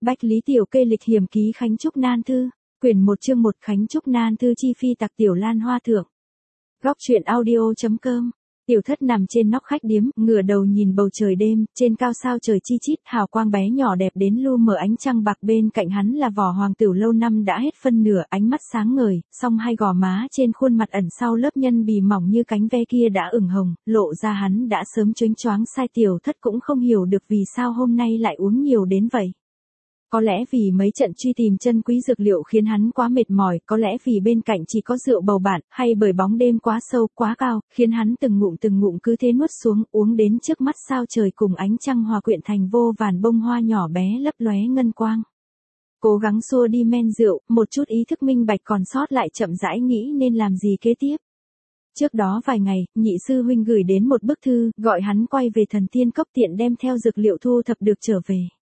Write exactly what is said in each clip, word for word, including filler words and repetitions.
Bách Lý Tiểu Kê lịch hiểm ký Khánh Trúc Nan Thư, quyển một chương một Khánh Trúc Nan Thư chi phi tặc Tiểu Lan Hoa thượng. Góc truyện audio.com. Tiểu Thất nằm trên nóc khách điếm, ngửa đầu nhìn bầu trời đêm, trên cao sao trời chi chít, hào quang bé nhỏ đẹp đến lu mờ ánh trăng bạc, bên cạnh hắn là vỏ hoàng tửu lâu năm đã hết phân nửa, ánh mắt sáng ngời, song hai gò má trên khuôn mặt ẩn sau lớp nhân bì mỏng như cánh ve kia đã ửng hồng, lộ ra hắn đã sớm choáng choáng sai. Tiểu Thất cũng không hiểu được vì sao hôm nay lại uống nhiều đến vậy. Có lẽ vì mấy trận truy tìm chân quý dược liệu khiến hắn quá mệt mỏi, có lẽ vì bên cạnh chỉ có rượu bầu bạn, hay bởi bóng đêm quá sâu, quá cao, khiến hắn từng ngụm từng ngụm cứ thế nuốt xuống, uống đến trước mắt sao trời cùng ánh trăng hòa quyện thành vô vàn bông hoa nhỏ bé lấp lóe ngân quang. Cố gắng xua đi men rượu, một chút ý thức minh bạch còn sót lại, chậm rãi nghĩ nên làm gì kế tiếp. Trước đó vài ngày, nhị sư huynh gửi đến một bức thư, gọi hắn quay về Thần Tiên Cốc tiện đem theo dược liệu thu thập được trở về.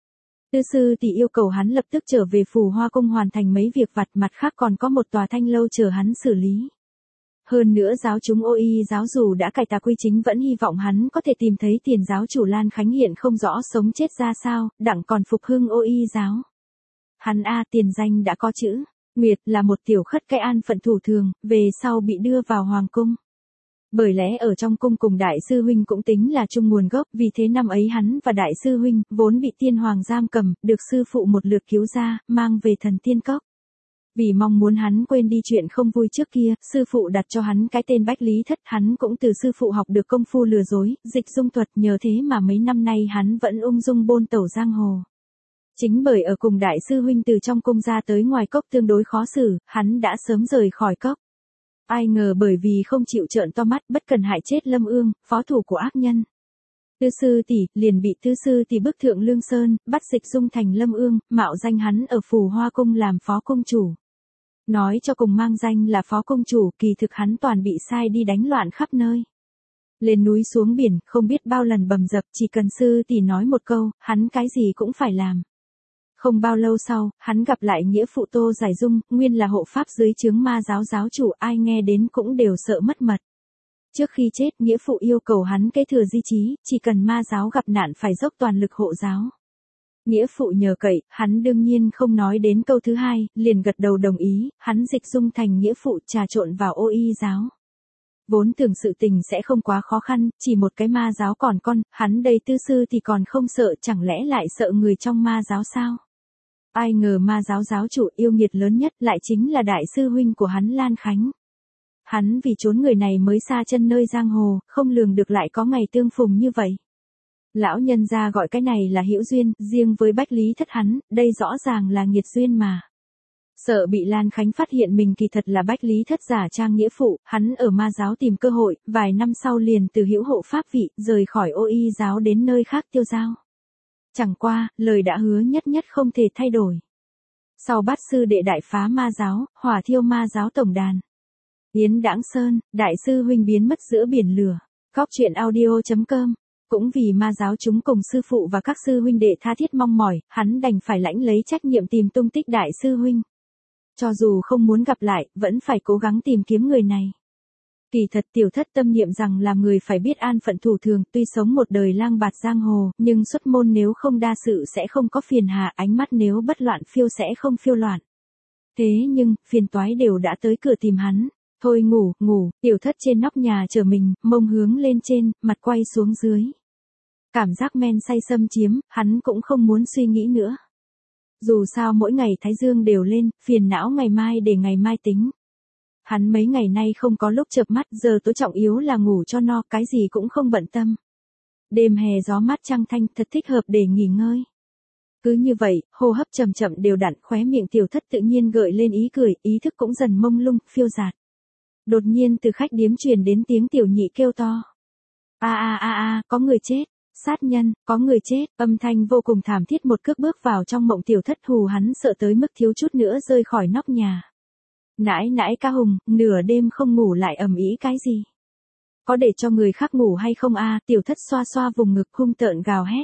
Tư sư tỷ yêu cầu hắn lập tức trở về Phù Hoa Cung hoàn thành mấy việc vặt, mặt khác còn có một tòa thanh lâu chờ hắn xử lý. Hơn nữa giáo chúng Ô Y giáo dù đã cải tà quy chính vẫn hy vọng hắn có thể tìm thấy tiền giáo chủ Lan Khánh hiện không rõ sống chết ra sao, đặng còn phục hưng Ô Y giáo. Hắn a tiền danh đã có chữ Nguyệt, là một tiểu khất cái an phận thủ thường, về sau bị đưa vào hoàng cung. Bởi lẽ ở trong cung cùng đại sư huynh cũng tính là chung nguồn gốc, vì thế năm ấy hắn và đại sư huynh, vốn bị tiên hoàng giam cầm, được sư phụ một lượt cứu ra, mang về Thần Tiên Cốc. Vì mong muốn hắn quên đi chuyện không vui trước kia, sư phụ đặt cho hắn cái tên Bách Lý Thất, hắn cũng từ sư phụ học được công phu lừa dối, dịch dung thuật, nhờ thế mà mấy năm nay hắn vẫn ung dung bôn tẩu giang hồ. Chính bởi ở cùng đại sư huynh từ trong cung ra tới ngoài cốc tương đối khó xử, hắn đã sớm rời khỏi cốc. Ai ngờ bởi vì không chịu trợn to mắt, bất cần hại chết Lâm Ương, phó thủ của ác nhân. Tư sư tỷ liền bị tư sư tỷ bức thượng Lương Sơn, bắt dịch dung thành Lâm Ương, mạo danh hắn ở Phù Hoa Cung làm phó cung chủ. Nói cho cùng mang danh là phó cung chủ, kỳ thực hắn toàn bị sai đi đánh loạn khắp nơi. Lên núi xuống biển, không biết bao lần bầm dập, chỉ cần sư tỷ nói một câu, hắn cái gì cũng phải làm. Không bao lâu sau, hắn gặp lại nghĩa phụ Tô Giải Dung, nguyên là hộ pháp dưới trướng ma giáo giáo chủ, ai nghe đến cũng đều sợ mất mật. Trước khi chết, nghĩa phụ yêu cầu hắn kế thừa di chí, chỉ cần ma giáo gặp nạn phải dốc toàn lực hộ giáo. Nghĩa phụ nhờ cậy, hắn đương nhiên không nói đến câu thứ hai, liền gật đầu đồng ý, hắn dịch dung thành nghĩa phụ trà trộn vào Ô Y giáo. Vốn tưởng sự tình sẽ không quá khó khăn, chỉ một cái ma giáo còn con, hắn đây tư sư thì còn không sợ, chẳng lẽ lại sợ người trong ma giáo sao? Ai ngờ ma giáo giáo chủ yêu nghiệt lớn nhất lại chính là đại sư huynh của hắn Lan Khánh. Hắn vì trốn người này mới xa chân nơi giang hồ, không lường được lại có ngày tương phùng như vậy. Lão nhân gia gọi cái này là hữu duyên, riêng với Bách Lý Thất hắn, đây rõ ràng là nghiệt duyên mà. Sợ bị Lan Khánh phát hiện mình kỳ thật là Bách Lý Thất giả trang nghĩa phụ, hắn ở ma giáo tìm cơ hội, vài năm sau liền từ hữu hộ pháp vị, rời khỏi Ô Y giáo đến nơi khác tiêu dao. Chẳng qua, lời đã hứa nhất nhất không thể thay đổi. Sau bát sư đệ đại phá ma giáo, hỏa thiêu ma giáo tổng đàn. Yến Đãng Sơn, đại sư huynh biến mất giữa biển lửa. Góc truyện audio.com. Cũng vì ma giáo chúng cùng sư phụ và các sư huynh đệ tha thiết mong mỏi, hắn đành phải lãnh lấy trách nhiệm tìm tung tích đại sư huynh. Cho dù không muốn gặp lại, vẫn phải cố gắng tìm kiếm người này. Kỳ thật Tiểu Thất tâm niệm rằng làm người phải biết an phận thủ thường, tuy sống một đời lang bạt giang hồ, nhưng xuất môn nếu không đa sự sẽ không có phiền hà, ánh mắt nếu bất loạn phiêu sẽ không phiêu loạn. Thế nhưng, phiền toái đều đã tới cửa tìm hắn. Thôi ngủ, ngủ, Tiểu Thất trên nóc nhà chờ mình, mông hướng lên trên, mặt quay xuống dưới. Cảm giác men say xâm chiếm, hắn cũng không muốn suy nghĩ nữa. Dù sao mỗi ngày thái dương đều lên, phiền não ngày mai để ngày mai tính. Hắn mấy ngày nay không có lúc chợp mắt, giờ tối trọng yếu là ngủ cho no, cái gì cũng không bận tâm. Đêm hè gió mát trăng thanh, thật thích hợp để nghỉ ngơi. Cứ như vậy, hô hấp chậm chậm đều đặn, khóe miệng Tiểu Thất tự nhiên gợi lên ý cười, ý thức cũng dần mông lung, phiêu dạt. Đột nhiên từ khách điếm truyền đến tiếng Tiểu Nhị kêu to. A a a a, có người chết, sát nhân, có người chết, âm thanh vô cùng thảm thiết, một cước bước vào trong mộng Tiểu Thất hù hắn sợ tới mức thiếu chút nữa rơi khỏi nóc nhà. Nãi nãi ca hùng, nửa đêm không ngủ lại ầm ĩ cái gì? Có để cho người khác ngủ hay không a? Tiểu Thất xoa xoa vùng ngực hung tợn gào hét.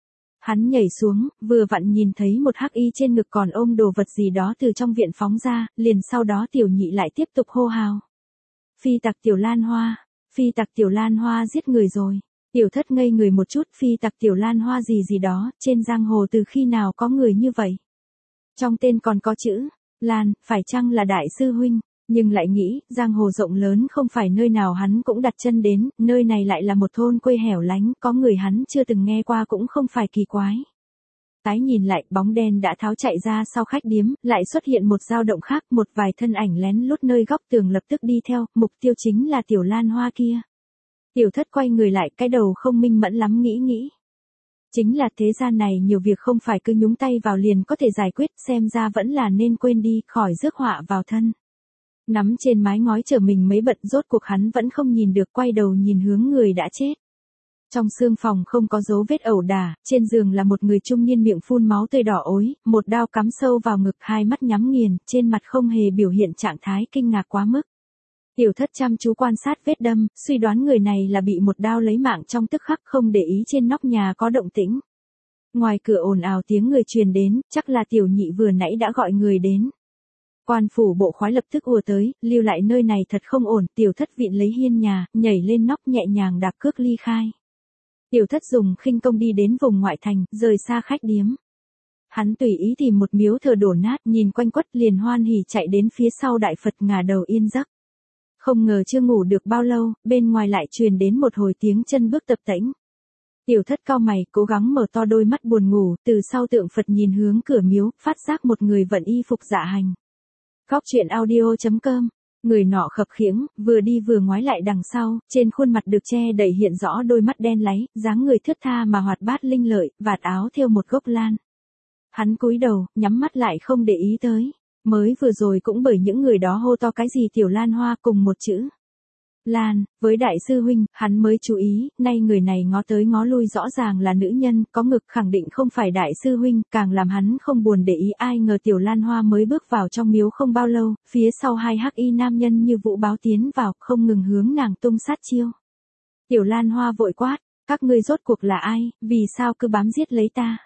Hắn nhảy xuống, vừa vặn nhìn thấy một hắc y trên ngực còn ôm đồ vật gì đó từ trong viện phóng ra, liền sau đó Tiểu Nhị lại tiếp tục hô hào. Phi tặc Tiểu Lan Hoa, phi tặc Tiểu Lan Hoa giết người rồi. Tiểu thất ngây người một chút, phi tặc Tiểu Lan Hoa gì gì đó, trên giang hồ từ khi nào có người như vậy? Trong tên còn có chữ Lan, phải chăng là đại sư huynh? Nhưng lại nghĩ, giang hồ rộng lớn không phải nơi nào hắn cũng đặt chân đến, nơi này lại là một thôn quê hẻo lánh, có người hắn chưa từng nghe qua cũng không phải kỳ quái. Tái nhìn lại, bóng đen đã tháo chạy ra sau khách điếm, lại xuất hiện một dao động khác, một vài thân ảnh lén lút nơi góc tường lập tức đi theo, mục tiêu chính là Tiểu Lan Hoa kia. Tiểu thất quay người lại, cái đầu không minh mẫn lắm nghĩ nghĩ. Chính là thế gian này nhiều việc không phải cứ nhúng tay vào liền có thể giải quyết, xem ra vẫn là nên quên đi, khỏi rước họa vào thân. Nắm trên mái ngói chờ mình mấy bận, rốt cuộc hắn vẫn không nhìn được, quay đầu nhìn hướng người đã chết. Trong xương phòng không có dấu vết ẩu đả, trên giường là một người trung niên miệng phun máu tươi đỏ ối, một đao cắm sâu vào ngực, hai mắt nhắm nghiền, trên mặt không hề biểu hiện trạng thái kinh ngạc quá mức. Tiểu thất chăm chú quan sát vết đâm, suy đoán người này là bị một đao lấy mạng trong tức khắc, không để ý trên nóc nhà có động tĩnh. Ngoài cửa ồn ào tiếng người truyền đến, chắc là tiểu nhị vừa nãy đã gọi người đến. Quan phủ bộ khoái lập tức ùa tới, lưu lại nơi này thật không ổn, tiểu thất vịn lấy hiên nhà, nhảy lên nóc nhẹ nhàng đạp cước ly khai. Tiểu thất dùng khinh công đi đến vùng ngoại thành, rời xa khách điếm. Hắn tùy ý tìm một miếu thờ đổ nát, nhìn quanh quất liền hoan hỉ chạy đến phía sau đại Phật ngả đầu yên giấc. Không ngờ chưa ngủ được bao lâu, bên ngoài lại truyền đến một hồi tiếng chân bước tập tễnh. Tiểu thất cau mày, cố gắng mở to đôi mắt buồn ngủ, từ sau tượng Phật nhìn hướng cửa miếu, phát giác một người vận y phục dạ hành. Góc truyện audio chấm com. Người nọ khập khiễng, vừa đi vừa ngoái lại đằng sau, trên khuôn mặt được che đậy hiện rõ đôi mắt đen láy, dáng người thướt tha mà hoạt bát linh lợi, vạt áo thêu một gốc lan. Hắn cúi đầu, nhắm mắt lại không để ý tới. Mới vừa rồi cũng bởi những người đó hô to cái gì Tiểu Lan Hoa cùng một chữ Lan, với đại sư huynh, hắn mới chú ý, nay người này ngó tới ngó lui rõ ràng là nữ nhân, có ngực khẳng định không phải đại sư huynh, càng làm hắn không buồn để ý, ai ngờ Tiểu Lan Hoa mới bước vào trong miếu không bao lâu, phía sau hai hắc y nam nhân như vũ báo tiến vào, không ngừng hướng nàng tung sát chiêu. Tiểu Lan Hoa vội quát, các ngươi rốt cuộc là ai, vì sao cứ bám giết lấy ta?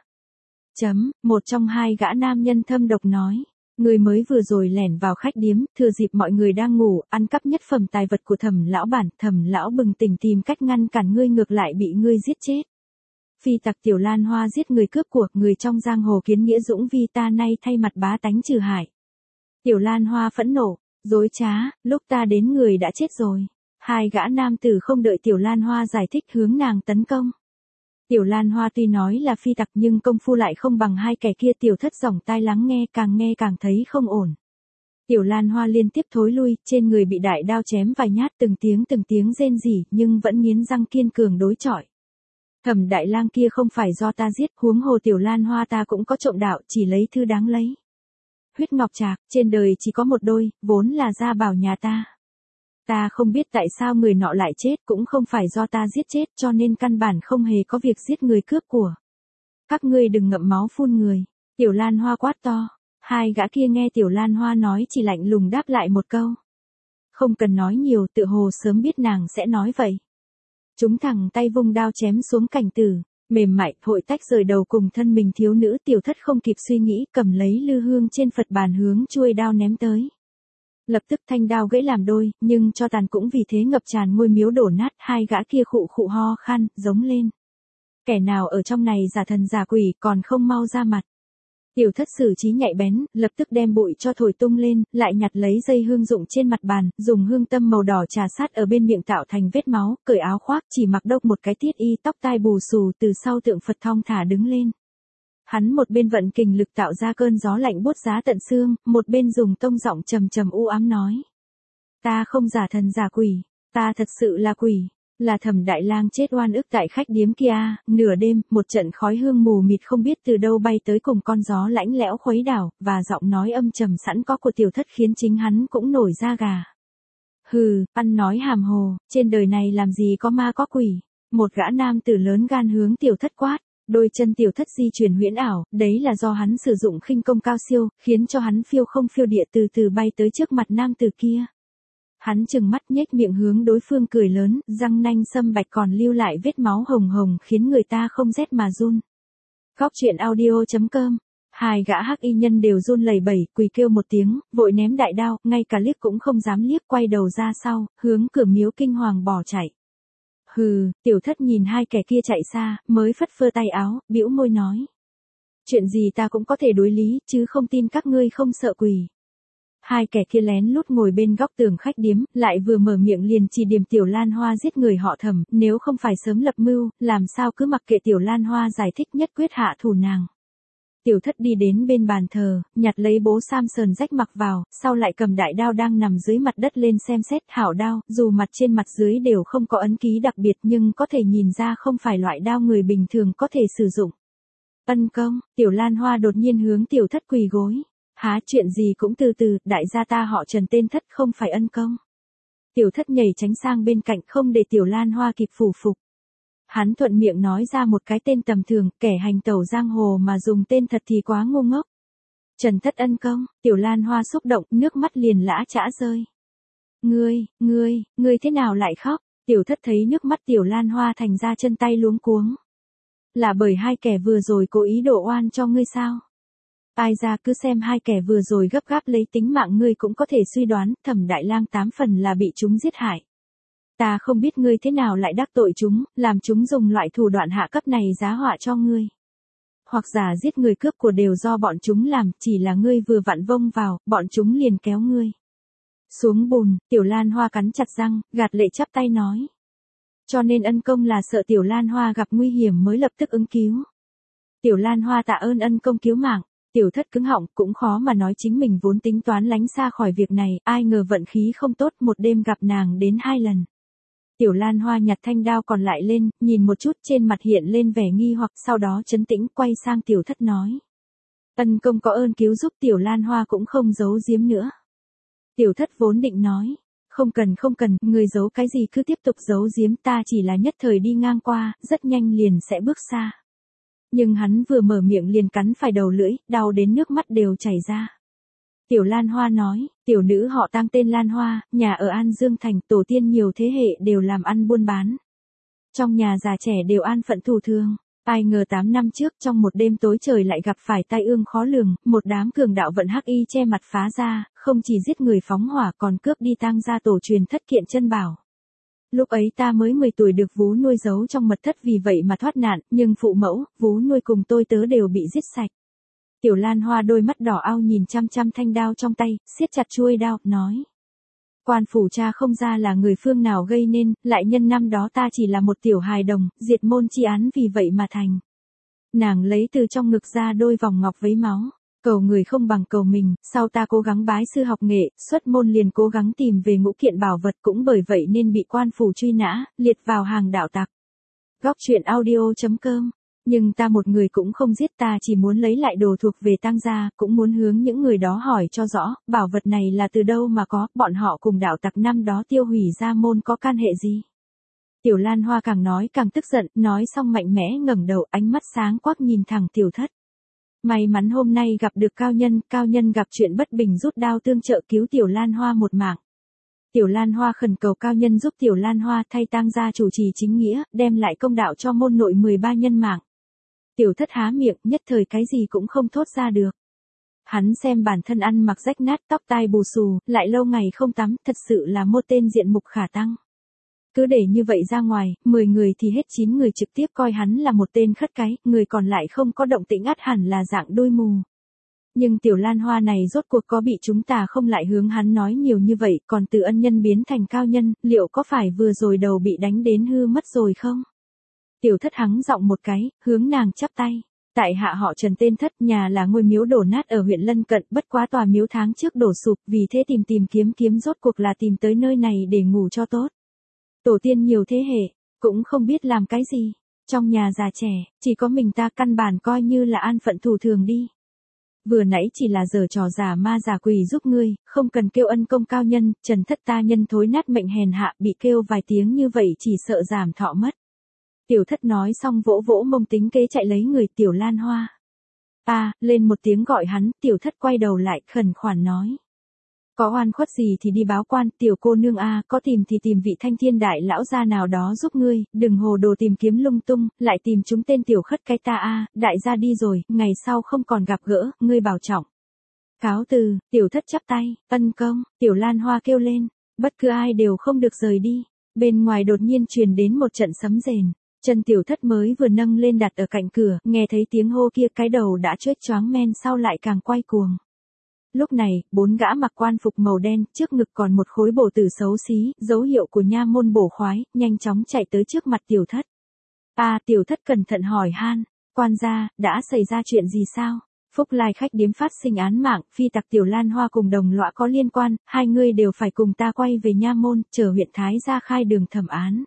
Chấm, một trong hai gã nam nhân thâm độc nói. Người mới vừa rồi lẻn vào khách điếm, thừa dịp mọi người đang ngủ, ăn cắp nhất phẩm tài vật của Thẩm lão bản, Thẩm lão bừng tỉnh tìm cách ngăn cản ngươi, ngược lại bị ngươi giết chết. Phi tặc Tiểu Lan Hoa giết người cướp của, người trong giang hồ kiến nghĩa dũng vi, ta nay thay mặt bá tánh trừ hại. Tiểu Lan Hoa phẫn nộ, dối trá, lúc ta đến người đã chết rồi. Hai gã nam tử không đợi Tiểu Lan Hoa giải thích hướng nàng tấn công. Tiểu Lan Hoa tuy nói là phi tặc nhưng công phu lại không bằng hai kẻ kia, tiểu thất dòng tai lắng nghe, càng nghe càng thấy không ổn. Tiểu Lan Hoa liên tiếp thối lui, trên người bị đại đao chém vài nhát, từng tiếng từng tiếng rên rỉ, nhưng vẫn nghiến răng kiên cường đối chọi. Thẩm đại lang kia không phải do ta giết, huống hồ Tiểu Lan Hoa ta cũng có trộm đạo, chỉ lấy thứ đáng lấy. Huyết ngọc trạc, trên đời chỉ có một đôi, vốn là gia bảo nhà ta. Ta không biết tại sao người nọ lại chết, cũng không phải do ta giết chết, cho nên căn bản không hề có việc giết người cướp của. Các ngươi đừng ngậm máu phun người. Tiểu Lan Hoa quát to. Hai gã kia nghe Tiểu Lan Hoa nói chỉ lạnh lùng đáp lại một câu. Không cần nói nhiều, tự hồ sớm biết nàng sẽ nói vậy. Chúng thẳng tay vung đao chém xuống cảnh tử, mềm mại, hội tách rời đầu cùng thân mình thiếu nữ. Tiểu thất không kịp suy nghĩ, cầm lấy lư hương trên Phật bàn hướng chuôi đao ném tới. Lập tức thanh đao gãy làm đôi, nhưng cho tàn cũng vì thế ngập tràn ngôi miếu đổ nát, hai gã kia khụ khụ ho khan, giống lên. Kẻ nào ở trong này giả thần giả quỷ, còn không mau ra mặt. Tiểu thất xử trí nhạy bén, lập tức đem bụi cho thổi tung lên, lại nhặt lấy dây hương dụng trên mặt bàn, dùng hương tâm màu đỏ trà sát ở bên miệng tạo thành vết máu, cởi áo khoác, chỉ mặc độc một cái tiết y, tóc tai bù xù, từ sau tượng Phật thong thả đứng lên. Hắn một bên vận kình lực tạo ra cơn gió lạnh buốt giá tận xương, một bên dùng tông giọng trầm trầm u ám nói. Ta không giả thần giả quỷ, ta thật sự là quỷ, là Thẩm đại lang chết oan ức tại khách điếm kia. Nửa đêm, một trận khói hương mù mịt không biết từ đâu bay tới cùng con gió lãnh lẽo khuấy đảo, và giọng nói âm trầm sẵn có của tiểu thất khiến chính hắn cũng nổi da gà. Hừ, ăn nói hàm hồ, trên đời này làm gì có ma có quỷ. Một gã nam tử lớn gan hướng tiểu thất quát. Đôi chân tiểu thất di chuyển huyễn ảo, đấy là do hắn sử dụng khinh công cao siêu, khiến cho hắn phiêu không phiêu địa từ từ bay tới trước mặt nam tử kia. Hắn trừng mắt nhếch miệng hướng đối phương cười lớn, răng nanh sâm bạch còn lưu lại vết máu hồng hồng khiến người ta không rét mà run. Góc truyện audio chấm com. Hai gã hắc y nhân đều run lẩy bẩy, quỳ kêu một tiếng, vội ném đại đao, ngay cả liếc cũng không dám liếc, quay đầu ra sau, hướng cửa miếu kinh hoàng bỏ chạy. Hừ, tiểu thất nhìn hai kẻ kia chạy xa, mới phất phơ tay áo, bĩu môi nói. Chuyện gì ta cũng có thể đối lý, chứ không tin các ngươi không sợ quỷ. Hai kẻ kia lén lút ngồi bên góc tường khách điếm, lại vừa mở miệng liền chỉ điểm Tiểu Lan Hoa giết người họ Thẩm, nếu không phải sớm lập mưu, làm sao cứ mặc kệ Tiểu Lan Hoa giải thích nhất quyết hạ thủ nàng. Tiểu thất đi đến bên bàn thờ, nhặt lấy bố sam sờn rách mặc vào, sau lại cầm đại đao đang nằm dưới mặt đất lên xem xét. Hảo đao, dù mặt trên mặt dưới đều không có ấn ký đặc biệt nhưng có thể nhìn ra không phải loại đao người bình thường có thể sử dụng. Ân công, Tiểu Lan Hoa đột nhiên hướng tiểu thất quỳ gối. Há, chuyện gì cũng từ từ, đại gia ta họ Trần tên thất không phải ân công. Tiểu thất nhảy tránh sang bên cạnh không để Tiểu Lan Hoa kịp phủ phục. Hắn thuận miệng nói ra một cái tên tầm thường, kẻ hành tẩu giang hồ mà dùng tên thật thì quá ngu ngốc. Trần thất ân công, Tiểu Lan Hoa xúc động, nước mắt liền lã chã rơi. Ngươi, ngươi, ngươi thế nào lại khóc? Tiểu thất thấy nước mắt Tiểu Lan Hoa thành ra chân tay luống cuống. Là bởi hai kẻ vừa rồi cố ý đổ oan cho ngươi sao? Ai ra cứ xem hai kẻ vừa rồi gấp gáp lấy tính mạng ngươi cũng có thể suy đoán, Thẩm Đại Lang tám phần là bị chúng giết hại. Ta không biết ngươi thế nào lại đắc tội chúng, làm chúng dùng loại thủ đoạn hạ cấp này giá họa cho ngươi. Hoặc giả giết người cướp của đều do bọn chúng làm, chỉ là ngươi vừa vặn vông vào, bọn chúng liền kéo ngươi xuống bùn. Tiểu Lan Hoa cắn chặt răng, gạt lệ chắp tay nói. Cho nên ân công là sợ Tiểu Lan Hoa gặp nguy hiểm mới lập tức ứng cứu. Tiểu Lan Hoa tạ ơn ân công cứu mạng. Tiểu thất cứng họng, cũng khó mà nói chính mình vốn tính toán lánh xa khỏi việc này, ai ngờ vận khí không tốt, một đêm gặp nàng đến hai lần. Tiểu Lan Hoa nhặt thanh đao còn lại lên, nhìn một chút, trên mặt hiện lên vẻ nghi hoặc, sau đó trấn tĩnh quay sang tiểu thất nói. Ân công có ơn cứu giúp. Tiểu Lan Hoa cũng không giấu giếm nữa. Tiểu thất vốn định nói. Không cần không cần, người giấu cái gì cứ tiếp tục giấu giếm, ta chỉ là nhất thời đi ngang qua, rất nhanh liền sẽ bước xa. Nhưng hắn vừa mở miệng liền cắn phải đầu lưỡi, đau đến nước mắt đều chảy ra. Tiểu Lan Hoa nói, tiểu nữ họ Tang tên Lan Hoa, nhà ở An Dương Thành, tổ tiên nhiều thế hệ đều làm ăn buôn bán. Trong nhà già trẻ đều an phận thủ thường. Ai ngờ tám năm trước trong một đêm tối trời lại gặp phải tai ương khó lường, một đám cường đạo vận hắc y che mặt phá ra, không chỉ giết người phóng hỏa còn cướp đi Tang gia tổ truyền thất kiện chân bảo. Lúc ấy ta mới mười tuổi được vú nuôi giấu trong mật thất vì vậy mà thoát nạn, nhưng phụ mẫu, vú nuôi cùng tôi tớ đều bị giết sạch. Tiểu Lan Hoa đôi mắt đỏ ao nhìn chăm chăm thanh đao trong tay, siết chặt chuôi đao, nói. Quan phủ cha không ra là người phương nào gây nên, lại nhân năm đó ta chỉ là một tiểu hài đồng, diệt môn chi án vì vậy mà thành. Nàng lấy từ trong ngực ra đôi vòng ngọc vấy máu. Cầu người không bằng cầu mình, sau ta cố gắng bái sư học nghệ, xuất môn liền cố gắng tìm về ngũ kiện bảo vật, cũng bởi vậy nên bị quan phủ truy nã, liệt vào hàng đạo tặc. Góc truyện audio chấm com. Nhưng ta một người cũng không giết, ta chỉ muốn lấy lại đồ thuộc về Tang gia, cũng muốn hướng những người đó hỏi cho rõ, bảo vật này là từ đâu mà có, bọn họ cùng đạo tặc năm đó tiêu hủy gia môn có can hệ gì. Tiểu Lan Hoa càng nói càng tức giận, nói xong mạnh mẽ ngẩng đầu, ánh mắt sáng quắc nhìn thẳng tiểu thất. May mắn hôm nay gặp được cao nhân, cao nhân gặp chuyện bất bình rút đao tương trợ cứu Tiểu Lan Hoa một mạng. Tiểu Lan Hoa khẩn cầu cao nhân giúp Tiểu Lan Hoa thay Tang gia chủ trì chính nghĩa, đem lại công đạo cho môn nội mười ba nhân mạng. Tiểu thất há miệng, nhất thời cái gì cũng không thốt ra được. Hắn xem bản thân ăn mặc rách nát, tóc tai bù xù, lại lâu ngày không tắm, thật sự là một tên diện mục khả tăng. Cứ để như vậy ra ngoài, mười người thì hết chín người trực tiếp coi hắn là một tên khất cái, người còn lại không có động tĩnh ắt hẳn là dạng đôi mù. Nhưng Tiểu Lan Hoa này rốt cuộc có bị chúng ta không lại hướng hắn nói nhiều như vậy, còn từ ân nhân biến thành cao nhân, liệu có phải vừa rồi đầu bị đánh đến hư mất rồi không? Tiểu thất hắng giọng một cái, hướng nàng chắp tay. Tại hạ họ Trần tên thất, nhà là ngôi miếu đổ nát ở huyện lân cận, bất quá tòa miếu tháng trước đổ sụp, vì thế tìm tìm kiếm kiếm rốt cuộc là tìm tới nơi này để ngủ cho tốt. Tổ tiên nhiều thế hệ, cũng không biết làm cái gì. Trong nhà già trẻ, chỉ có mình ta căn bản coi như là an phận thủ thường đi. Vừa nãy chỉ là giở trò giả ma giả quỷ giúp ngươi, không cần kêu ân công cao nhân, Trần thất ta nhân thối nát mệnh hèn hạ, bị kêu vài tiếng như vậy chỉ sợ giảm thọ mất. Tiểu thất nói xong vỗ vỗ mông tính kế chạy lấy người Tiểu Lan Hoa. À, lên một tiếng gọi hắn, tiểu thất quay đầu lại khẩn khoản nói. Có oan khuất gì thì đi báo quan, tiểu cô nương a, có tìm thì tìm vị thanh thiên đại lão gia nào đó giúp ngươi, đừng hồ đồ tìm kiếm lung tung, lại tìm chúng tên tiểu khất cái ta a, đại gia đi rồi, ngày sau không còn gặp gỡ, ngươi bảo trọng. Cáo từ, tiểu thất chắp tay, ân công, Tiểu Lan Hoa kêu lên, bất cứ ai đều không được rời đi. Bên ngoài đột nhiên truyền đến một trận sấm rền. Chân tiểu thất mới vừa nâng lên đặt ở cạnh cửa, nghe thấy tiếng hô kia cái đầu đã choếch choáng men sau lại càng quay cuồng. Lúc này, bốn gã mặc quan phục màu đen, trước ngực còn một khối bổ tử xấu xí, dấu hiệu của nha môn bổ khoái, nhanh chóng chạy tới trước mặt tiểu thất. À, tiểu thất cẩn thận hỏi han, quan gia, đã xảy ra chuyện gì sao? Phúc Lai khách điếm phát sinh án mạng, phi tặc Tiểu Lan Hoa cùng đồng lõa có liên quan, hai người đều phải cùng ta quay về nha môn, chờ huyện Thái ra khai đường thẩm án.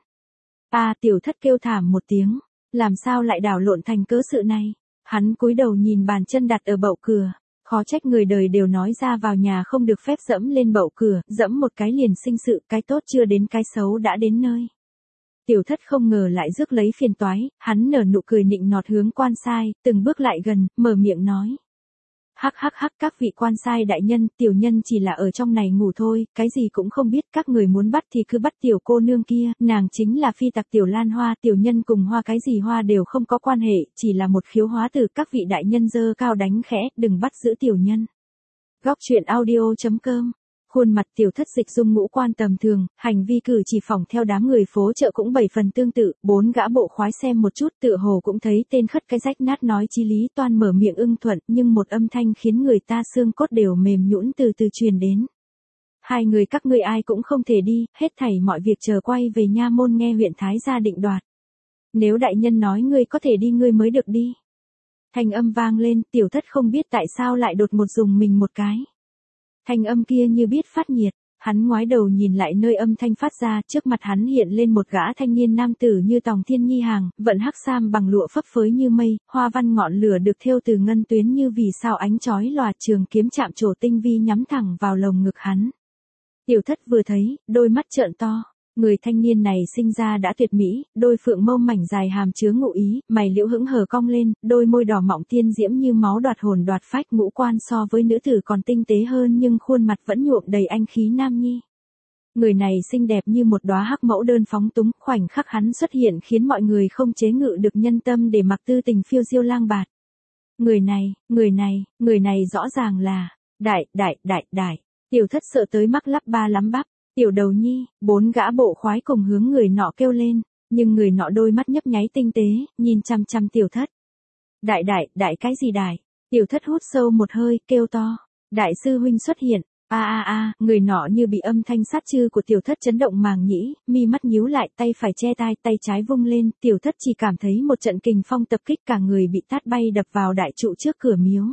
À, tiểu thất kêu thảm một tiếng, làm sao lại đảo lộn thành cớ sự này? Hắn cúi đầu nhìn bàn chân đặt ở bậu cửa, khó trách người đời đều nói ra vào nhà không được phép dẫm lên bậu cửa, dẫm một cái liền sinh sự, cái tốt chưa đến cái xấu đã đến nơi. Tiểu thất không ngờ lại rước lấy phiền toái, hắn nở nụ cười nịnh nọt hướng quan sai, từng bước lại gần, mở miệng nói. Hắc hắc hắc các vị quan sai đại nhân, tiểu nhân chỉ là ở trong này ngủ thôi, cái gì cũng không biết, các người muốn bắt thì cứ bắt tiểu cô nương kia, nàng chính là phi tặc Tiểu Lan Hoa, tiểu nhân cùng hoa cái gì hoa đều không có quan hệ, chỉ là một khiếu hóa từ các vị đại nhân dơ cao đánh khẽ, đừng bắt giữ tiểu nhân. Góc truyện audio chấm com. Khuôn mặt tiểu thất dịch dung ngũ quan tầm thường, hành vi cử chỉ phỏng theo đám người phố chợ cũng bảy phần tương tự, bốn gã bộ khoái xem một chút tựa hồ cũng thấy tên khất cái rách nát nói chí lý toan mở miệng ưng thuận, nhưng một âm thanh khiến người ta xương cốt đều mềm nhũn từ từ truyền đến. Hai người các ngươi ai cũng không thể đi, hết thảy mọi việc chờ quay về nha môn nghe huyện Thái gia định đoạt. Nếu đại nhân nói ngươi có thể đi ngươi mới được đi. Thanh âm vang lên, tiểu thất không biết tại sao lại đột một dùng mình một cái. Thanh âm kia như biết phát nhiệt, hắn ngoái đầu nhìn lại nơi âm thanh phát ra, trước mặt hắn hiện lên một gã thanh niên nam tử như tòng thiên nhi hàng, vận hắc sam bằng lụa phấp phới như mây, hoa văn ngọn lửa được thêu từ ngân tuyến như vì sao ánh chói lòa, trường kiếm chạm trổ tinh vi nhắm thẳng vào lồng ngực hắn. Tiểu thất vừa thấy, đôi mắt trợn to. Người thanh niên này sinh ra đã tuyệt mỹ, đôi phượng mâu mảnh dài hàm chứa ngụ ý, mày liễu hững hờ cong lên, đôi môi đỏ mọng tiên diễm như máu đoạt hồn đoạt phách, ngũ quan so với nữ tử còn tinh tế hơn nhưng khuôn mặt vẫn nhuộm đầy anh khí nam nhi. Người này xinh đẹp như một đóa hắc mẫu đơn phóng túng, khoảnh khắc hắn xuất hiện khiến mọi người không chế ngự được nhân tâm để mặc tư tình phiêu diêu lang bạt. Người này, người này, người này rõ ràng là, đại, đại, đại, đại, tiểu thất sợ tới mắc lắp ba lắm bắp. Tiểu đầu nhi, bốn gã bộ khoái cùng hướng người nọ kêu lên, nhưng người nọ đôi mắt nhấp nháy tinh tế, nhìn chăm chăm tiểu thất. Đại đại, đại cái gì đại? Tiểu thất hút sâu một hơi, kêu to. Đại sư huynh xuất hiện. A a a, người nọ như bị âm thanh sát chư của tiểu thất chấn động màng nhĩ, mi mắt nhíu lại, tay phải che tai, tay trái vung lên, tiểu thất chỉ cảm thấy một trận kình phong tập kích, cả người bị tát bay đập vào đại trụ trước cửa miếu.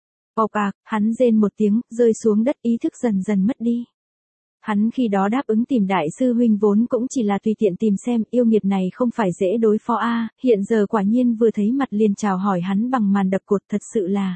Ộc ạc, hắn rên một tiếng, rơi xuống đất, ý thức dần dần mất đi. Hắn khi đó đáp ứng tìm đại sư huynh vốn cũng chỉ là tùy tiện tìm xem, yêu nghiệt này không phải dễ đối phó a, hiện giờ quả nhiên vừa thấy mặt liền chào hỏi hắn bằng màn đập cột, thật sự là.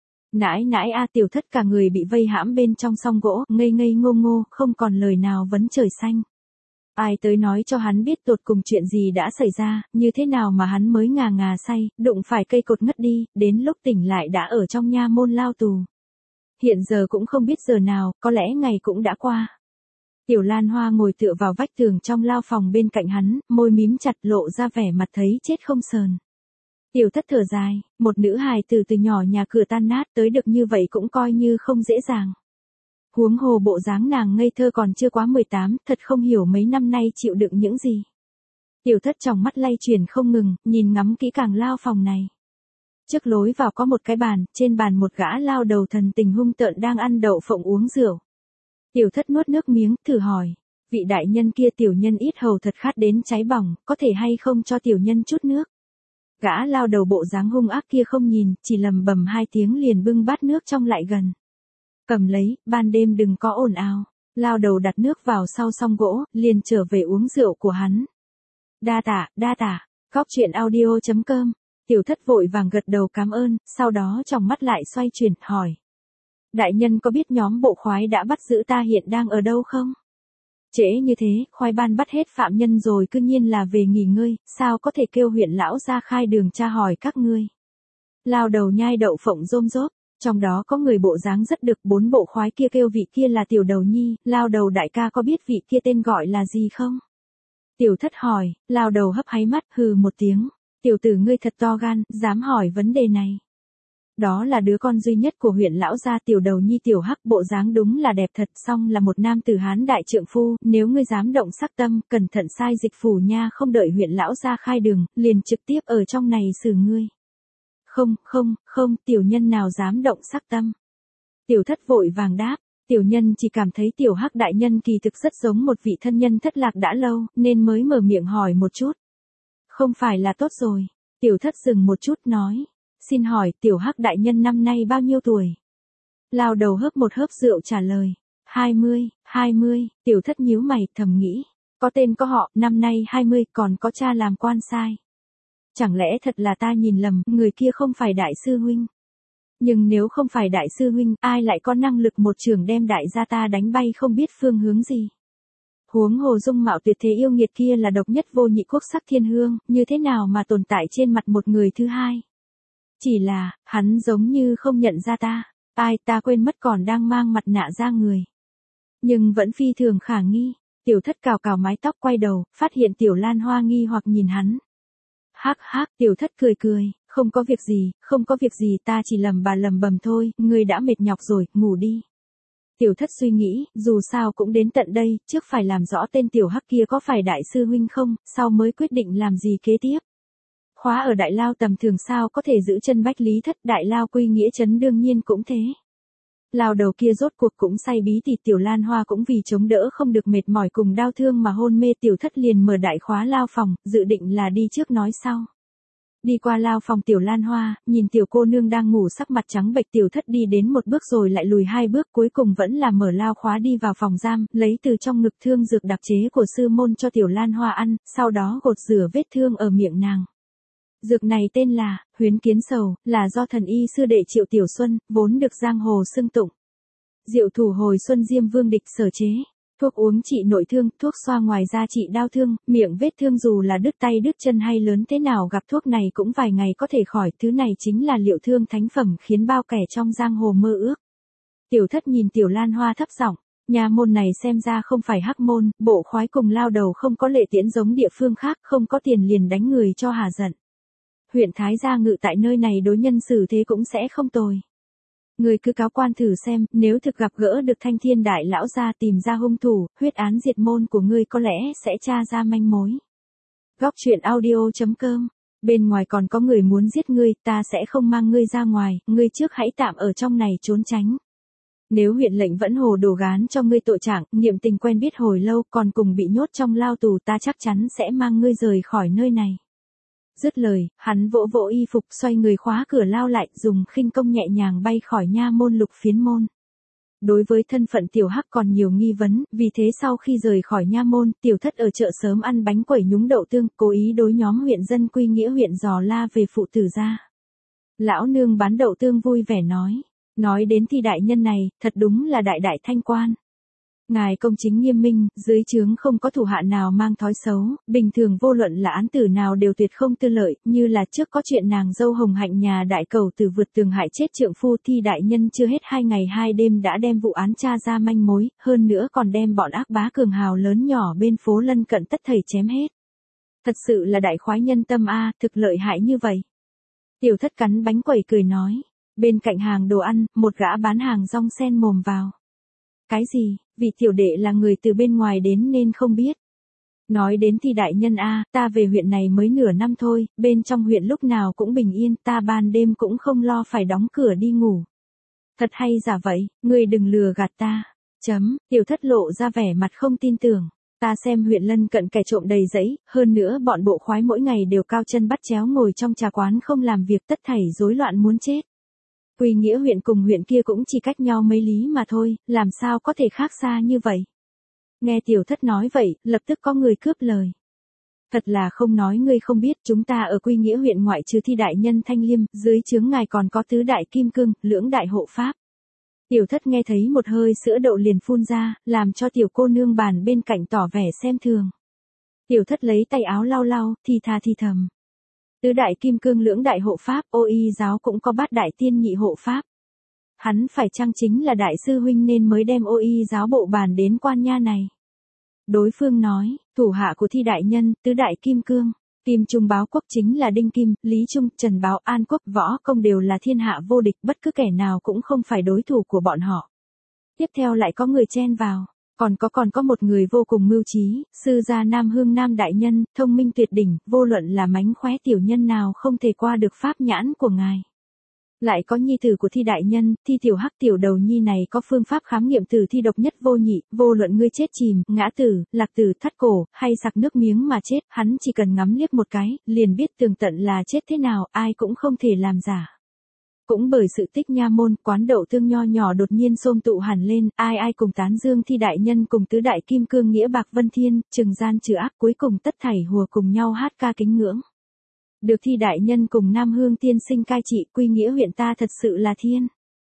Nãi nãi a, tiểu thất cả người bị vây hãm bên trong song gỗ, ngây ngây ngô ngô, không còn lời nào vấn trời xanh. Ai tới nói cho hắn biết tột cùng chuyện gì đã xảy ra, như thế nào mà hắn mới ngà ngà say, đụng phải cây cột ngất đi, đến lúc tỉnh lại đã ở trong nha môn lao tù. Hiện giờ cũng không biết giờ nào, có lẽ ngày cũng đã qua. Tiểu Lan Hoa ngồi tựa vào vách tường trong lao phòng bên cạnh hắn, môi mím chặt lộ ra vẻ mặt thấy chết không sờn. Tiểu thất thở dài, một nữ hài từ từ nhỏ nhà cửa tan nát tới được như vậy cũng coi như không dễ dàng. Huống hồ bộ dáng nàng ngây thơ còn chưa quá mười tám, thật không hiểu mấy năm nay chịu đựng những gì. Tiểu thất trong mắt lay chuyển không ngừng, nhìn ngắm kỹ càng lao phòng này. Trước lối vào có một cái bàn, trên bàn một gã lao đầu thần tình hung tợn đang ăn đậu phộng uống rượu. Tiểu thất nuốt nước miếng, thử hỏi, vị đại nhân kia tiểu nhân ít hầu thật khát đến cháy bỏng, có thể hay không cho tiểu nhân chút nước. Gã lao đầu bộ dáng hung ác kia không nhìn, chỉ lầm bầm hai tiếng liền bưng bát nước trong lại gần. Cầm lấy, ban đêm đừng có ồn ào. Lao đầu đặt nước vào sau song gỗ, liền trở về uống rượu của hắn. Đa tả, đa tả, góc truyện audio chấm com. Tiểu thất vội vàng gật đầu cảm ơn, sau đó trong mắt lại xoay chuyển, hỏi. Đại nhân có biết nhóm bộ khoái đã bắt giữ ta hiện đang ở đâu không? Trễ như thế, khoái ban bắt hết phạm nhân rồi cư nhiên là về nghỉ ngơi, sao có thể kêu huyện lão ra khai đường tra hỏi các ngươi. Lao đầu nhai đậu phộng rôm rốp, trong đó có người bộ dáng rất được, bốn bộ khoái kia kêu vị kia là tiểu đầu nhi, lao đầu đại ca có biết vị kia tên gọi là gì không? Tiểu thất hỏi, lao đầu hấp háy mắt, hừ một tiếng, tiểu tử ngươi thật to gan, dám hỏi vấn đề này. Đó là đứa con duy nhất của huyện lão gia tiểu đầu nhi tiểu hắc, bộ dáng đúng là đẹp thật, song là một nam tử hán đại trượng phu, nếu ngươi dám động sắc tâm, cẩn thận sai dịch phủ nha, không đợi huyện lão gia khai đường, liền trực tiếp ở trong này xử ngươi. Không, không, không, tiểu nhân nào dám động sắc tâm. Tiểu thất vội vàng đáp, tiểu nhân chỉ cảm thấy tiểu hắc đại nhân kỳ thực rất giống một vị thân nhân thất lạc đã lâu, nên mới mở miệng hỏi một chút. Không phải là tốt rồi. Tiểu thất dừng một chút nói, xin hỏi tiểu hắc đại nhân năm nay bao nhiêu tuổi? Lao đầu hớp một hớp rượu trả lời, hai mươi, hai mươi, tiểu thất nhíu mày thầm nghĩ, có tên có họ, năm nay hai mươi, còn có cha làm quan sai. Chẳng lẽ thật là ta nhìn lầm, người kia không phải đại sư huynh? Nhưng nếu không phải đại sư huynh, ai lại có năng lực một trường đem đại gia ta đánh bay không biết phương hướng gì? Huống hồ dung mạo tuyệt thế yêu nghiệt kia là độc nhất vô nhị quốc sắc thiên hương, như thế nào mà tồn tại trên mặt một người thứ hai? Chỉ là, hắn giống như không nhận ra ta, ai ta quên mất còn đang mang mặt nạ ra người. Nhưng vẫn phi thường khả nghi, tiểu thất cào cào mái tóc quay đầu, phát hiện tiểu Lan Hoa nghi hoặc nhìn hắn. Hắc hắc, tiểu thất cười cười, không có việc gì, không có việc gì, ta chỉ lầm bà lầm bầm thôi, ngươi đã mệt nhọc rồi, ngủ đi. Tiểu thất suy nghĩ, dù sao cũng đến tận đây, trước phải làm rõ tên tiểu hắc kia có phải đại sư huynh không, sau mới quyết định làm gì kế tiếp. Khóa ở đại lao tầm thường sao có thể giữ chân bách lý thất, đại lao quy nghĩa trấn đương nhiên cũng thế. Lao đầu kia rốt cuộc cũng say bí thì tiểu Lan Hoa cũng vì chống đỡ không được mệt mỏi cùng đau thương mà hôn mê, tiểu thất liền mở đại khóa lao phòng, dự định là đi trước nói sau. Đi qua lao phòng tiểu Lan Hoa, nhìn tiểu cô nương đang ngủ sắc mặt trắng bệch, tiểu thất đi đến một bước rồi lại lùi hai bước, cuối cùng vẫn là mở lao khóa đi vào phòng giam, lấy từ trong ngực thương dược đặc chế của sư môn cho tiểu Lan Hoa ăn, sau đó gột rửa vết thương ở miệng nàng. Dược này tên là Huyến Kiến Sầu, là do thần y sư đệ Triệu Tiểu Xuân, vốn được giang hồ xưng tụng. Diệu thủ hồi xuân diêm vương địch sở chế. Thuốc uống trị nội thương, thuốc xoa ngoài da trị đau thương, miệng vết thương dù là đứt tay đứt chân hay lớn thế nào gặp thuốc này cũng vài ngày có thể khỏi, thứ này chính là liệu thương thánh phẩm khiến bao kẻ trong giang hồ mơ ước. Tiểu thất nhìn tiểu Lan Hoa thấp giọng, nhà môn này xem ra không phải hắc môn, bộ khoái cùng lao đầu không có lệ tiễn giống địa phương khác, không có tiền liền đánh người cho hà giận. Huyện Thái gia ngự tại nơi này đối nhân xử thế cũng sẽ không tồi. Người cứ cáo quan thử xem, nếu thực gặp gỡ được Thanh Thiên đại lão gia tìm ra hung thủ, huyết án diệt môn của ngươi có lẽ sẽ tra ra manh mối. Góc truyện audio chấm com. Bên ngoài còn có người muốn giết ngươi, ta sẽ không mang ngươi ra ngoài, ngươi trước hãy tạm ở trong này trốn tránh. Nếu huyện lệnh vẫn hồ đồ gán cho ngươi tội trạng, niệm tình quen biết hồi lâu còn cùng bị nhốt trong lao tù, ta chắc chắn sẽ mang ngươi rời khỏi nơi này. Dứt lời, hắn vỗ vỗ y phục xoay người khóa cửa lao lại, dùng khinh công nhẹ nhàng bay khỏi nha môn lục phiến môn. Đối với thân phận tiểu hắc còn nhiều nghi vấn, vì thế sau khi rời khỏi nha môn, tiểu thất ở chợ sớm ăn bánh quẩy nhúng đậu tương, cố ý đối nhóm huyện dân quy nghĩa huyện dò la về phụ tử gia. Lão nương bán đậu tương vui vẻ nói, nói đến thì đại nhân này, thật đúng là đại đại thanh quan. Ngài công chính nghiêm minh, dưới trướng không có thủ hạ nào mang thói xấu, bình thường vô luận là án tử nào đều tuyệt không tư lợi, như là trước có chuyện nàng dâu Hồng Hạnh nhà đại cầu tử vượt tường hại chết trượng phu, thì đại nhân chưa hết hai ngày hai đêm đã đem vụ án tra ra manh mối, hơn nữa còn đem bọn ác bá cường hào lớn nhỏ bên phố lân cận tất thảy chém hết. Thật sự là đại khoái nhân tâm a, thực lợi hại như vậy. Tiểu thất cắn bánh quẩy cười nói, bên cạnh hàng đồ ăn, một gã bán hàng rong sen mồm vào. Cái gì, vị tiểu đệ là người từ bên ngoài đến nên không biết. Nói đến thì đại nhân a, ta về huyện này mới nửa năm thôi, bên trong huyện lúc nào cũng bình yên, ta ban đêm cũng không lo phải đóng cửa đi ngủ. Thật hay giả vậy, ngươi đừng lừa gạt ta. Chấm, tiểu thất lộ ra vẻ mặt không tin tưởng. Ta xem huyện lân cận kẻ trộm đầy rẫy, hơn nữa bọn bộ khoái mỗi ngày đều cao chân bắt chéo ngồi trong trà quán không làm việc, tất thảy rối loạn muốn chết. Quy nghĩa huyện cùng huyện kia cũng chỉ cách nhau mấy lý mà thôi, làm sao có thể khác xa như vậy. Nghe tiểu thất nói vậy, lập tức có người cướp lời. Thật là không nói ngươi không biết, chúng ta ở Quy nghĩa huyện ngoại trừ thi đại nhân Thanh Liêm, dưới chướng ngài còn có tứ đại kim cương, lưỡng đại hộ pháp. Tiểu thất nghe thấy một hơi sữa đậu liền phun ra, làm cho tiểu cô nương bàn bên cạnh tỏ vẻ xem thường. Tiểu thất lấy tay áo lau lau, thì tha thì thầm. Tứ đại kim cương lưỡng đại hộ pháp, ô y giáo cũng có bát đại tiên nhị hộ pháp. Hắn phải chăng chính là đại sư huynh nên mới đem ô y giáo bộ bàn đến quan nha này. Đối phương nói, thủ hạ của thi đại nhân, tứ đại kim cương. Kim Trung báo quốc chính là Đinh Kim, Lý Trung, Trần Báo, An Quốc, Võ Công đều là thiên hạ vô địch, bất cứ kẻ nào cũng không phải đối thủ của bọn họ. Tiếp theo lại có người chen vào, còn có còn có một người vô cùng mưu trí, sư gia Nam Hương Nam đại nhân, thông minh tuyệt đỉnh, vô luận là mánh khóe tiểu nhân nào không thể qua được pháp nhãn của ngài. Lại có nhi tử của Thi đại nhân, Thi tiểu hắc tiểu đầu nhi này có phương pháp khám nghiệm tử thi độc nhất vô nhị, vô luận ngươi chết chìm, ngã tử, lạc tử, thắt cổ, hay sặc nước miếng mà chết, hắn chỉ cần ngắm liếc một cái, liền biết tường tận là chết thế nào, ai cũng không thể làm giả. Cũng bởi sự tích nha môn, quán đậu tương nho nhỏ đột nhiên xôm tụ hẳn lên, ai ai cùng tán dương Thi đại nhân cùng tứ đại kim cương nghĩa bạc vân thiên, trừng gian trừ ác, cuối cùng tất thảy hùa cùng nhau hát ca kính ngưỡng. Được Thi đại nhân cùng Nam Hương tiên sinh cai trị, quy nghĩa huyện ta thật sự là thiên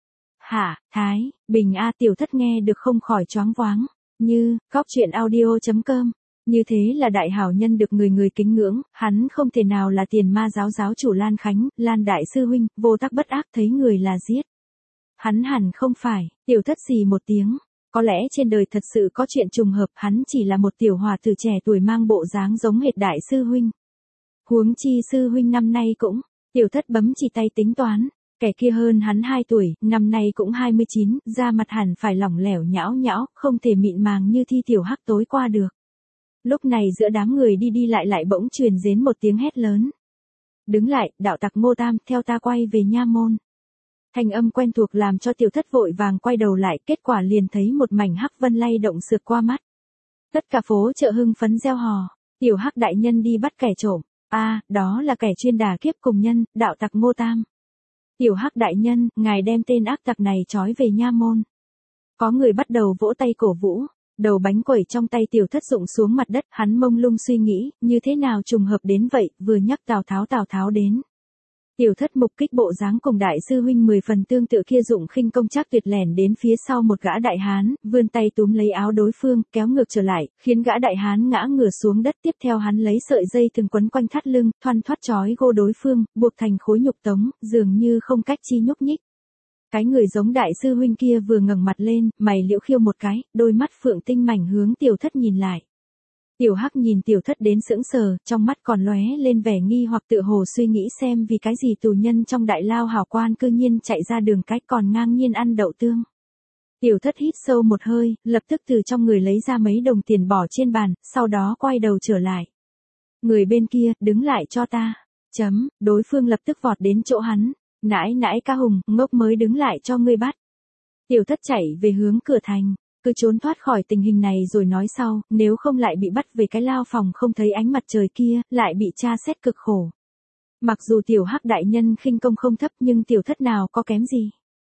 hạ, thái, bình a. Tiểu thất nghe được không khỏi choáng váng, như, góc truyện audio chấm com. Như thế là đại hảo nhân được người người kính ngưỡng, hắn không thể nào là tiền ma giáo giáo chủ Lan Khánh, Lan đại sư huynh, vô tác bất ác thấy người là giết. Hắn hẳn không phải. Tiểu thất xì một tiếng, có lẽ trên đời thật sự có chuyện trùng hợp, hắn chỉ là một tiểu hòa tử trẻ tuổi mang bộ dáng giống hệt đại sư huynh. Huống chi sư huynh năm nay cũng, tiểu thất bấm chỉ tay tính toán, kẻ kia hơn hắn hai tuổi, năm nay cũng hai mươi chín, da mặt hẳn phải lỏng lẻo nhão nhão, không thể mịn màng như Thi tiểu hắc tối qua được. Lúc này giữa đám người đi đi lại lại bỗng truyền đến một tiếng hét lớn. Đứng lại, đạo tặc Ngô Tam, theo ta quay về nha môn. Thanh âm quen thuộc làm cho tiểu thất vội vàng quay đầu lại, kết quả liền thấy một mảnh hắc vân lay động sượt qua mắt. Tất cả phố chợ hưng phấn reo hò, tiểu hắc đại nhân đi bắt kẻ trộm, a à, đó là kẻ chuyên đả kiếp cùng nhân, đạo tặc Ngô Tam. Tiểu hắc đại nhân, ngài đem tên ác tặc này trói về nha môn. Có người bắt đầu vỗ tay cổ vũ. Đầu bánh quẩy trong tay tiểu thất rụng xuống mặt đất, hắn mông lung suy nghĩ, như thế nào trùng hợp đến vậy, vừa nhắc Tào Tháo Tào Tháo đến. Tiểu thất mục kích bộ dáng cùng đại sư huynh mười phần tương tự kia dụng khinh công chắc tuyệt lẻn đến phía sau một gã đại hán, vươn tay túm lấy áo đối phương, kéo ngược trở lại, khiến gã đại hán ngã ngửa xuống đất, tiếp theo hắn lấy sợi dây thừng quấn quanh thắt lưng, thoăn thoắt trói gô đối phương, buộc thành khối nhục tống, dường như không cách chi nhúc nhích. Cái người giống đại sư huynh kia vừa ngẩng mặt lên, mày liễu khiêu một cái, đôi mắt phượng tinh mảnh hướng tiểu thất nhìn lại. Tiểu hắc nhìn tiểu thất đến sững sờ, trong mắt còn lóe lên vẻ nghi hoặc tự hồ suy nghĩ xem vì cái gì tù nhân trong đại lao hảo quan cư nhiên chạy ra đường cách còn ngang nhiên ăn đậu tương. Tiểu thất hít sâu một hơi, lập tức từ trong người lấy ra mấy đồng tiền bỏ trên bàn, sau đó quay đầu trở lại. Người bên kia, đứng lại cho ta. Chấm, đối phương lập tức vọt đến chỗ hắn. Nãi nãi ca hùng, ngốc mới đứng lại cho ngươi bắt. Tiểu thất chạy về hướng cửa thành, cứ trốn thoát khỏi tình hình này rồi nói sau, nếu không lại bị bắt về cái lao phòng không thấy ánh mặt trời kia, lại bị tra xét cực khổ. Mặc dù tiểu hắc đại nhân khinh công không thấp nhưng tiểu thất nào có kém gì.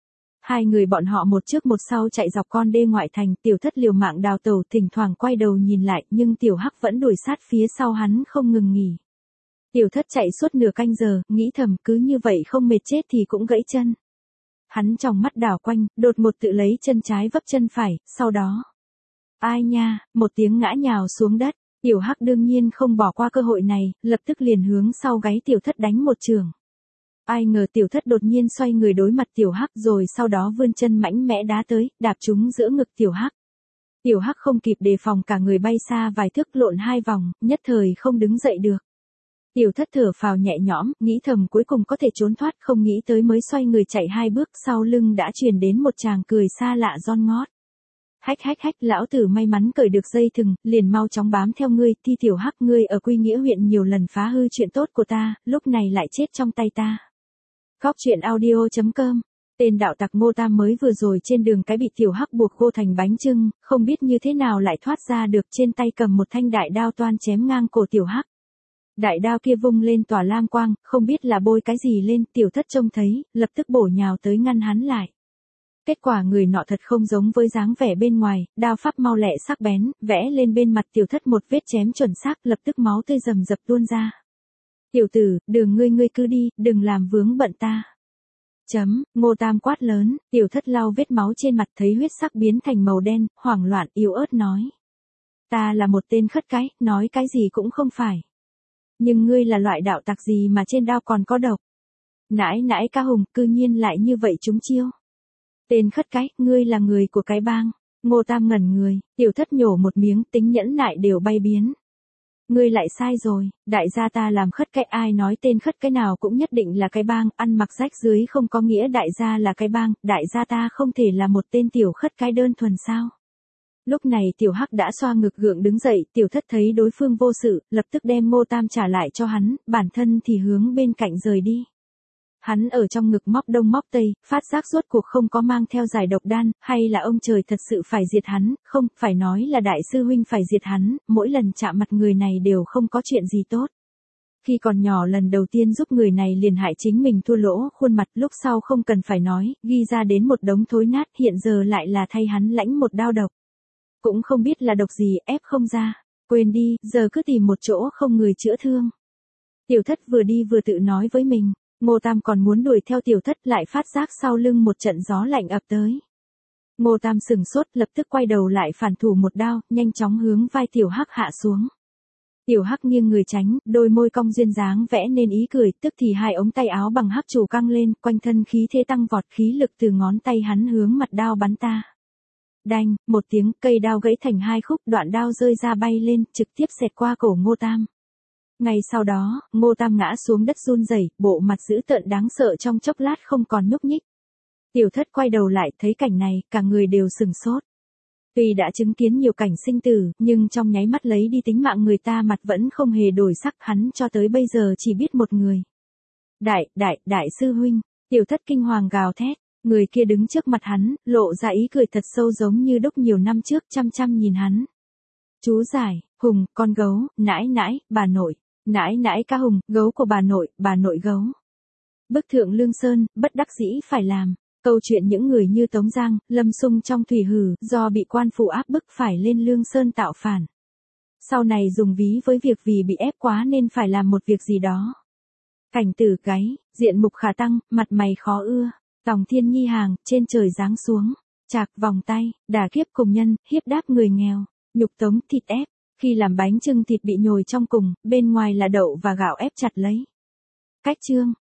Hai người bọn họ một trước một sau chạy dọc con đê ngoại thành, tiểu thất liều mạng đào tẩu, thỉnh thoảng quay đầu nhìn lại nhưng tiểu hắc vẫn đuổi sát phía sau hắn không ngừng nghỉ. Tiểu thất chạy suốt nửa canh giờ, nghĩ thầm cứ như vậy không mệt chết thì cũng gãy chân. Hắn trong mắt đảo quanh, đột một tự lấy chân trái vấp chân phải, sau đó. Ai nha, một tiếng ngã nhào xuống đất, tiểu hắc đương nhiên không bỏ qua cơ hội này, lập tức liền hướng sau gáy tiểu thất đánh một trường. Ai ngờ tiểu thất đột nhiên xoay người đối mặt tiểu hắc rồi sau đó vươn chân mãnh mẽ đá tới, đạp trúng giữa ngực tiểu hắc. Tiểu hắc không kịp đề phòng cả người bay xa vài thước lộn hai vòng, nhất thời không đứng dậy được. Tiểu thất thở phào nhẹ nhõm, nghĩ thầm cuối cùng có thể trốn thoát, không nghĩ tới mới xoay người chạy hai bước sau lưng đã truyền đến một tràng cười xa lạ ron ngót. Hách hách hách, lão tử may mắn cởi được dây thừng, liền mau chóng bám theo ngươi, Thi tiểu hắc ngươi ở Quy Nghĩa huyện nhiều lần phá hư chuyện tốt của ta, lúc này lại chết trong tay ta. Góc truyện audio chấm com. Tên đạo tặc Ngô Tam mới vừa rồi trên đường cái bị tiểu hắc buộc gô thành bánh chưng, không biết như thế nào lại thoát ra được, trên tay cầm một thanh đại đao toan chém ngang cổ tiểu hắc. Đại đao kia vung lên tỏa lam quang, không biết là bôi cái gì lên, tiểu thất trông thấy, lập tức bổ nhào tới ngăn hắn lại. Kết quả người nọ thật không giống với dáng vẻ bên ngoài, đao pháp mau lẹ sắc bén, vẽ lên bên mặt tiểu thất một vết chém chuẩn xác, lập tức máu tươi rầm rập tuôn ra. Tiểu tử, đường ngươi ngươi cứ đi, đừng làm vướng bận ta. Chấm, Ngô Tam quát lớn, tiểu thất lau vết máu trên mặt thấy huyết sắc biến thành màu đen, hoảng loạn yếu ớt nói. Ta là một tên khất cái, nói cái gì cũng không phải. Nhưng ngươi là loại đạo tặc gì mà trên đao còn có độc? Nãi nãi ca hùng, cư nhiên lại như vậy chúng chiêu. Tên khất cái, ngươi là người của cái bang. Ngô Tam ngẩn người, tiểu thất nhổ một miếng, tính nhẫn nại đều bay biến. Ngươi lại sai rồi, đại gia ta làm khất cái, ai nói tên khất cái nào cũng nhất định là cái bang, ăn mặc rách dưới không có nghĩa đại gia là cái bang, đại gia ta không thể là một tên tiểu khất cái đơn thuần sao. Lúc này tiểu hắc đã xoa ngực gượng đứng dậy, tiểu thất thấy đối phương vô sự, lập tức đem Ngô Tam trả lại cho hắn, bản thân thì hướng bên cạnh rời đi. Hắn ở trong ngực móc đông móc tây, phát giác rốt cuộc không có mang theo giải độc đan, hay là ông trời thật sự phải diệt hắn, không, phải nói là đại sư huynh phải diệt hắn, mỗi lần chạm mặt người này đều không có chuyện gì tốt. Khi còn nhỏ lần đầu tiên giúp người này liền hại chính mình thua lỗ khuôn mặt, lúc sau không cần phải nói, ghi ra đến một đống thối nát, hiện giờ lại là thay hắn lãnh một đao độc. Cũng không biết là độc gì, ép không ra, quên đi, giờ cứ tìm một chỗ không người chữa thương. Tiểu thất vừa đi vừa tự nói với mình. Ngô Tam còn muốn đuổi theo tiểu thất, lại phát giác sau lưng một trận gió lạnh ập tới. Ngô Tam sừng sốt, lập tức quay đầu lại phản thủ một đao, nhanh chóng hướng vai tiểu hắc hạ xuống. Tiểu hắc nghiêng người tránh, đôi môi cong duyên dáng vẽ nên ý cười, tức thì hai ống tay áo bằng hắc chủ căng lên, quanh thân khí thế tăng vọt, khí lực từ ngón tay hắn hướng mặt đao bắn ta. Đanh, một tiếng, cây đao gãy thành hai khúc, đoạn đao rơi ra bay lên, trực tiếp xẹt qua cổ Ngô Tam. Ngay sau đó, Ngô Tam ngã xuống đất run rẩy, bộ mặt dữ tợn đáng sợ trong chốc lát không còn nhúc nhích. Tiểu thất quay đầu lại, thấy cảnh này, cả người đều sừng sốt. Tuy đã chứng kiến nhiều cảnh sinh tử, nhưng trong nháy mắt lấy đi tính mạng người ta mặt vẫn không hề đổi sắc, hắn cho tới bây giờ chỉ biết một người. Đại, đại, đại sư huynh, tiểu thất kinh hoàng gào thét, người kia đứng trước mặt hắn, lộ ra ý cười thật sâu giống như đúc nhiều năm trước, chăm chăm nhìn hắn. Chú giải, Hùng, con gấu, nãi nãi, bà nội. Nãi nãi ca Hùng, gấu của bà nội, bà nội gấu. Bức thượng Lương Sơn, bất đắc dĩ phải làm. Câu chuyện những người như Tống Giang, Lâm Sung trong thủy hử, do bị quan phủ áp bức phải lên Lương Sơn tạo phản. Sau này dùng ví với việc vì bị ép quá nên phải làm một việc gì đó. Cảnh tử gáy, diện mục khả tăng, mặt mày khó ưa. Tòng Thiên Nhi hàng, trên trời giáng xuống. Chạc vòng tay, đả kiếp cùng nhân, hiếp đáp người nghèo. Nhục tống, thịt ép. Khi làm bánh chưng thịt bị nhồi trong cùng, bên ngoài là đậu và gạo ép chặt lấy. Cách chương